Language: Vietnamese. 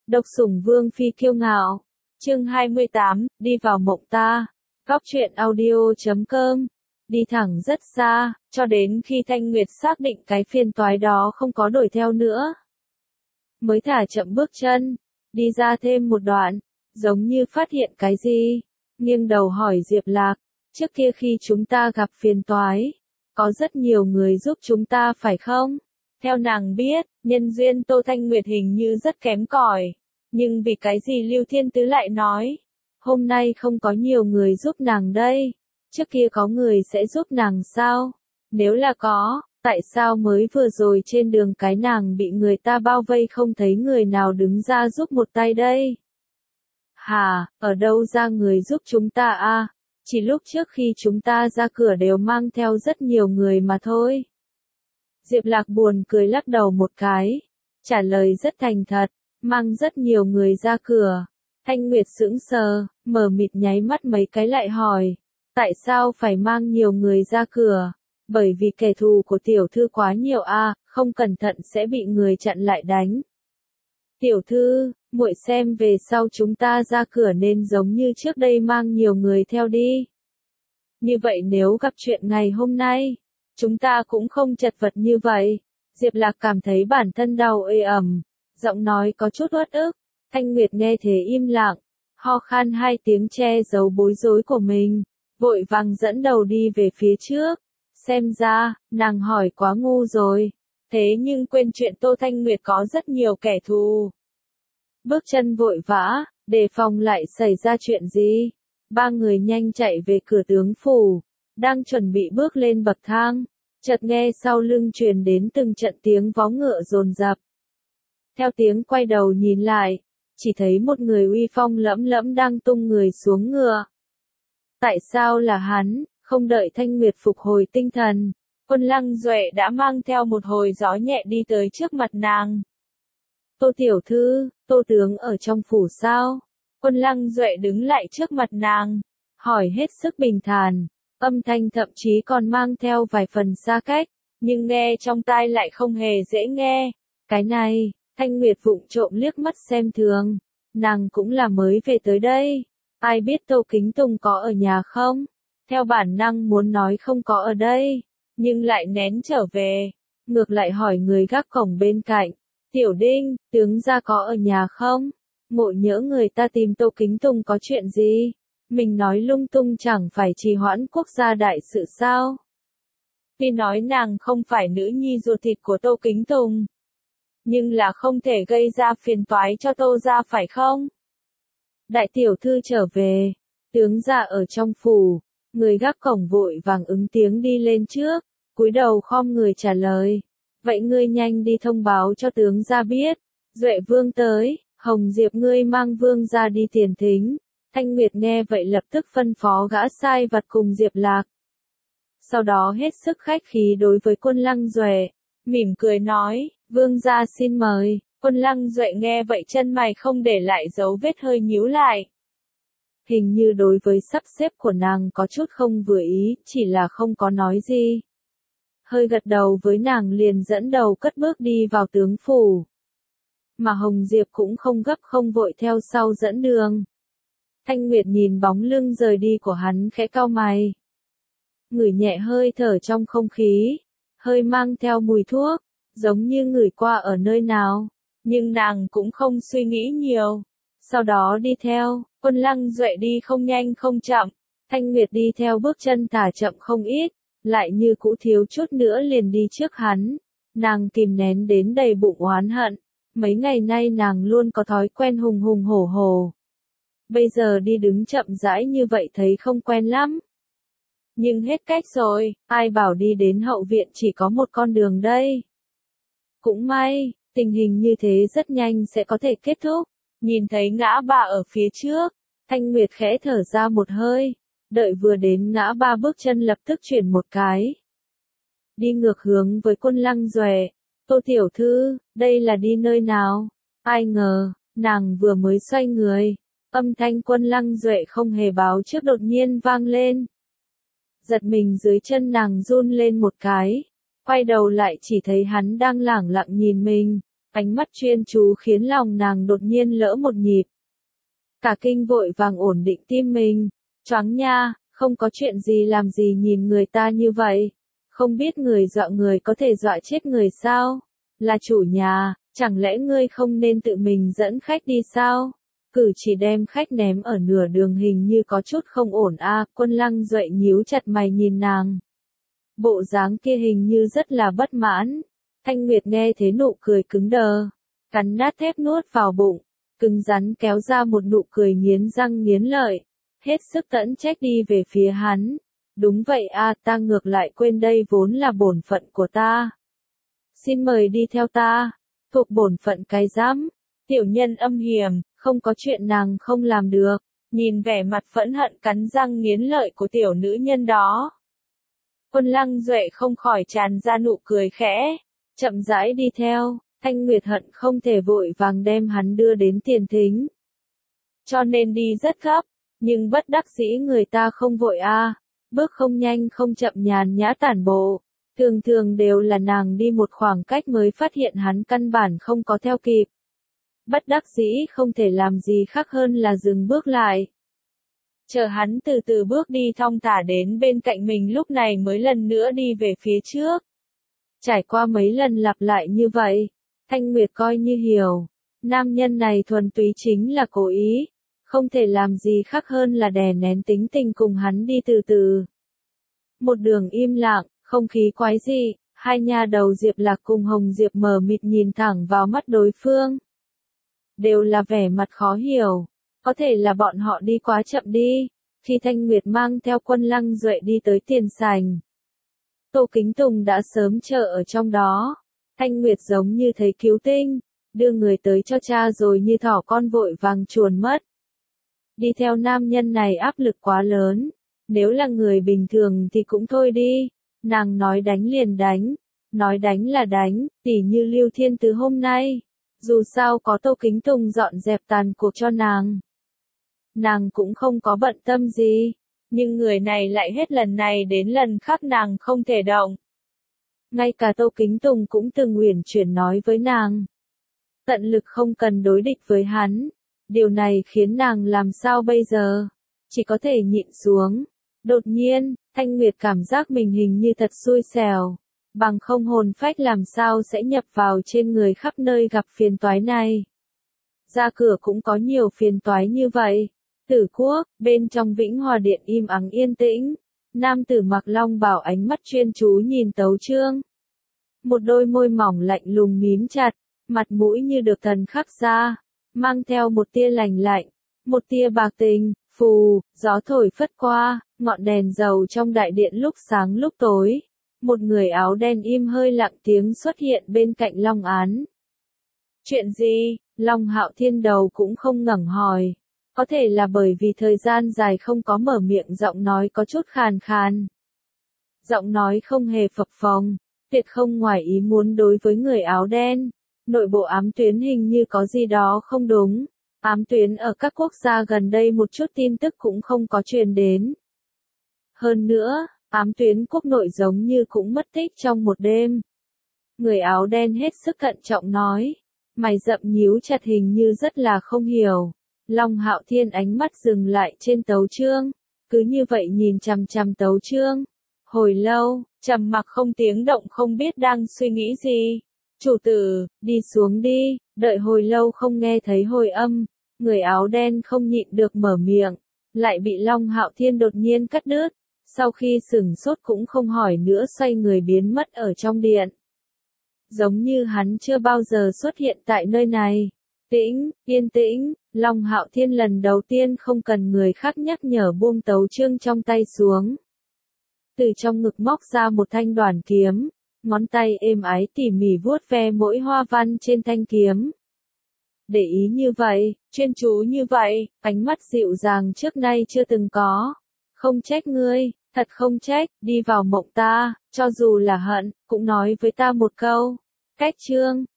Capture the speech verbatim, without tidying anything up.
Độc sủng vương phi kiêu ngạo. Chương hai mươi tám, đi vào mộng ta. Góc truyện audio chấm com. Đi thẳng rất xa, cho đến khi Thanh Nguyệt xác định cái phiền toái đó không có đuổi theo nữa. Mới thả chậm bước chân, đi ra thêm một đoạn, giống như phát hiện cái gì. Nghiêng đầu hỏi Diệp Lạc, trước kia khi chúng ta gặp phiền toái, có rất nhiều người giúp chúng ta phải không? Theo nàng biết, nhân duyên Tô Thanh Nguyệt hình như rất kém cỏi. Nhưng vì cái gì Lưu Thiên Tứ lại nói, hôm nay không có nhiều người giúp nàng đây, trước kia có người sẽ giúp nàng sao? Nếu là có, tại sao mới vừa rồi trên đường cái nàng bị người ta bao vây không thấy người nào đứng ra giúp một tay đây? Hà, ở đâu ra người giúp chúng ta a? Chỉ lúc trước khi chúng ta ra cửa đều mang theo rất nhiều người mà thôi. Diệp Lạc buồn cười lắc đầu một cái, trả lời rất thành thật, mang rất nhiều người ra cửa. Thanh Nguyệt sững sờ, mờ mịt nháy mắt mấy cái lại hỏi, tại sao phải mang nhiều người ra cửa? Bởi vì kẻ thù của tiểu thư quá nhiều a, không cẩn thận sẽ bị người chặn lại đánh. Tiểu thư, muội xem về sau chúng ta ra cửa nên giống như trước đây mang nhiều người theo đi. Như vậy nếu gặp chuyện ngày hôm nay, chúng ta cũng không chật vật như vậy. Diệp Lạc cảm thấy bản thân đau ê ẩm, giọng nói có chút uất ức. Thanh Nguyệt nghe thế im lặng, ho khan hai tiếng che giấu bối rối của mình, vội vàng dẫn đầu đi về phía trước. Xem ra, nàng hỏi quá ngu rồi, thế nhưng quên chuyện Tô Thanh Nguyệt có rất nhiều kẻ thù. Bước chân vội vã, đề phòng lại xảy ra chuyện gì. Ba người nhanh chạy về cửa tướng phủ, đang chuẩn bị bước lên bậc thang, chợt nghe sau lưng truyền đến từng trận tiếng vó ngựa dồn dập. Theo tiếng quay đầu nhìn lại, chỉ thấy một người uy phong lẫm lẫm đang tung người xuống ngựa. Tại sao là hắn? Không đợi Thanh Nguyệt phục hồi tinh thần, Quân Lăng Duệ đã mang theo một hồi gió nhẹ đi tới trước mặt nàng. Tô tiểu thư, Tô tướng ở trong phủ sao? Quân Lăng Duệ đứng lại trước mặt nàng, hỏi hết sức bình thản, âm thanh thậm chí còn mang theo vài phần xa cách, nhưng nghe trong tai lại không hề dễ nghe. Cái này, Thanh Nguyệt vụng trộm liếc mắt xem thường, nàng cũng là mới về tới đây, ai biết Tô Kính Tùng có ở nhà không? Theo bản năng muốn nói không có ở đây, nhưng lại nén trở về, ngược lại hỏi người gác cổng bên cạnh, Tiểu Đinh, tướng gia có ở nhà không? Ngộ nhỡ người ta tìm Tô Kính Tùng có chuyện gì? Mình nói lung tung chẳng phải trì hoãn quốc gia đại sự sao? Khi nói nàng không phải nữ nhi ruột thịt của Tô Kính Tùng, nhưng là không thể gây ra phiền toái cho Tô gia phải không? Đại tiểu thư trở về, tướng gia ở trong phủ, người gác cổng vội vàng ứng tiếng đi lên trước, cúi đầu khom người trả lời. Vậy ngươi nhanh đi thông báo cho tướng gia biết, Duệ vương tới, Hồng Diệp ngươi mang vương gia đi tiền thính. Thanh Nguyệt nghe vậy lập tức phân phó gã sai vặt cùng Diệp Lạc. Sau đó hết sức khách khí đối với Quân Lăng Duệ, mỉm cười nói, vương gia xin mời. Quân Lăng Duệ nghe vậy chân mày không để lại dấu vết hơi nhíu lại. Hình như đối với sắp xếp của nàng có chút không vừa ý, chỉ là không có nói gì. Hơi gật đầu với nàng liền dẫn đầu cất bước đi vào tướng phủ. Mà Hồng Diệp cũng không gấp không vội theo sau dẫn đường. Thanh Nguyệt nhìn bóng lưng rời đi của hắn khẽ cau mày. Ngửi nhẹ hơi thở trong không khí, hơi mang theo mùi thuốc, giống như ngửi qua ở nơi nào, nhưng nàng cũng không suy nghĩ nhiều. Sau đó đi theo, Quân Lăng Duệ đi không nhanh không chậm, Thanh Nguyệt đi theo bước chân thả chậm không ít, lại như cũ thiếu chút nữa liền đi trước hắn. Nàng kìm nén đến đầy bụng oán hận, mấy ngày nay nàng luôn có thói quen hùng hùng hổ hổ. Bây giờ đi đứng chậm rãi như vậy thấy không quen lắm. Nhưng hết cách rồi, ai bảo đi đến hậu viện chỉ có một con đường đây. Cũng may, tình hình như thế rất nhanh sẽ có thể kết thúc. Nhìn thấy ngã ba ở phía trước, Thanh Nguyệt khẽ thở ra một hơi, đợi vừa đến ngã ba bước chân lập tức chuyển một cái. Đi ngược hướng với Quân Lăng Duệ, Tô tiểu thư, đây là đi nơi nào? Ai ngờ, nàng vừa mới xoay người, âm thanh Quân Lăng Duệ không hề báo trước đột nhiên vang lên. Giật mình dưới chân nàng run lên một cái, quay đầu lại chỉ thấy hắn đang lẳng lặng nhìn mình, Ánh mắt chuyên chú khiến lòng nàng đột nhiên lỡ một nhịp. Cả kinh vội vàng ổn định tim mình. Choáng nha, không có chuyện gì làm gì nhìn người ta như vậy. Không biết người dọa người có thể dọa chết người sao? Là chủ nhà, chẳng lẽ ngươi không nên tự mình dẫn khách đi sao? Cử chỉ đem khách ném ở nửa đường hình như có chút không ổn a. À, Quân Lăng Duệ nhíu chặt mày nhìn nàng. Bộ dáng kia hình như rất là bất mãn. Thanh Nguyệt nghe thế nụ cười cứng đờ, cắn nát thép nuốt vào bụng, cứng rắn kéo ra một nụ cười nghiến răng nghiến lợi, hết sức tẫn trách đi về phía hắn. Đúng vậy a, à, ta ngược lại quên đây vốn là bổn phận của ta. Xin mời đi theo ta. Thuộc bổn phận cái rắm. Tiểu nhân âm hiểm, không có chuyện nàng không làm được. Nhìn vẻ mặt phẫn hận cắn răng nghiến lợi của tiểu nữ nhân đó, Quân Lăng Duệ không khỏi tràn ra nụ cười khẽ, chậm rãi đi theo. Thanh Nguyệt hận không thể vội vàng đem hắn đưa đến tiền thính, cho nên đi rất gấp, nhưng bất đắc dĩ người ta không vội a, à. Bước không nhanh không chậm nhàn nhã tản bộ, thường thường đều là nàng đi một khoảng cách mới phát hiện hắn căn bản không có theo kịp. Bất đắc dĩ không thể làm gì khác hơn là dừng bước lại. Chờ hắn từ từ bước đi thong thả đến bên cạnh mình, lúc này mới lần nữa đi về phía trước. Trải qua mấy lần lặp lại như vậy, Thanh Nguyệt coi như hiểu, nam nhân này thuần túy chính là cố ý, không thể làm gì khác hơn là đè nén tính tình cùng hắn đi từ từ. Một đường im lặng, không khí quái dị, hai nha đầu Diệp Lạc cùng Hồng Diệp mờ mịt nhìn thẳng vào mắt đối phương. Đều là vẻ mặt khó hiểu, có thể là bọn họ đi quá chậm đi. Khi Thanh Nguyệt mang theo Quân Lăng Duệ đi tới tiền sảnh, Tô Kính Tùng đã sớm chờ ở trong đó. Thanh Nguyệt giống như thấy cứu tinh, đưa người tới cho cha rồi như thỏ con vội vàng chuồn mất. Đi theo nam nhân này áp lực quá lớn, nếu là người bình thường thì cũng thôi đi, nàng nói đánh liền đánh, nói đánh là đánh, tỉ như Lưu Thiên từ hôm nay, dù sao có Tô Kính Tùng dọn dẹp tàn cuộc cho nàng, nàng cũng không có bận tâm gì, nhưng người này lại hết lần này đến lần khác nàng không thể động. Ngay cả Tô Kính Tùng cũng từng uyển chuyển nói với nàng, tận lực không cần đối địch với hắn. Điều này khiến nàng làm sao bây giờ? Chỉ có thể nhịn xuống. Đột nhiên, Thanh Nguyệt cảm giác mình hình như thật xui xẻo. Bằng không hồn phách làm sao sẽ nhập vào trên người khắp nơi gặp phiền toái này. Ra cửa cũng có nhiều phiền toái như vậy. Tử Quốc, bên trong Vĩnh Hòa Điện im ắng yên tĩnh. Nam tử mặc long bào ánh mắt chuyên chú nhìn Tấu Chương. Một đôi môi mỏng lạnh lùng mím chặt, mặt mũi như được thần khắc ra, mang theo một tia lành lạnh, một tia bạc tình, phù, gió thổi phất qua, ngọn đèn dầu trong đại điện lúc sáng lúc tối. Một người áo đen im hơi lặng tiếng xuất hiện bên cạnh Long Án. Chuyện gì? Long Hạo Thiên đầu cũng không ngẩng hỏi. Có thể là bởi vì thời gian dài không có mở miệng, giọng nói có chút khàn khàn. Giọng nói không hề phập phồng, tuyệt không ngoài ý muốn đối với người áo đen. Nội bộ ám tuyến hình như có gì đó không đúng. Ám tuyến ở các quốc gia gần đây một chút tin tức cũng không có truyền đến. Hơn nữa, ám tuyến quốc nội giống như cũng mất tích trong một đêm. Người áo đen hết sức thận trọng nói. Mày rậm nhíu chặt hình như rất là không hiểu. Long Hạo Thiên ánh mắt dừng lại trên Tấu Chương. Cứ như vậy nhìn chằm chằm Tấu Chương. Hồi lâu, trầm mặc không tiếng động, không biết đang suy nghĩ gì. Chủ tử, đi xuống đi, đợi hồi lâu không nghe thấy hồi âm, người áo đen không nhịn được mở miệng, lại bị Long Hạo Thiên đột nhiên cắt đứt, sau khi sửng sốt cũng không hỏi nữa xoay người biến mất ở trong điện. Giống như hắn chưa bao giờ xuất hiện tại nơi này. Tĩnh, yên tĩnh, Long Hạo Thiên lần đầu tiên không cần người khác nhắc nhở buông Tấu Chương trong tay xuống. Từ trong ngực móc ra một thanh đoản kiếm. Ngón tay êm ái tỉ mỉ vuốt ve mỗi hoa văn trên thanh kiếm. Để ý như vậy, chuyên chú như vậy, ánh mắt dịu dàng trước nay chưa từng có. Không trách ngươi, thật không trách, đi vào mộng ta, cho dù là hận, cũng nói với ta một câu. Cách chương.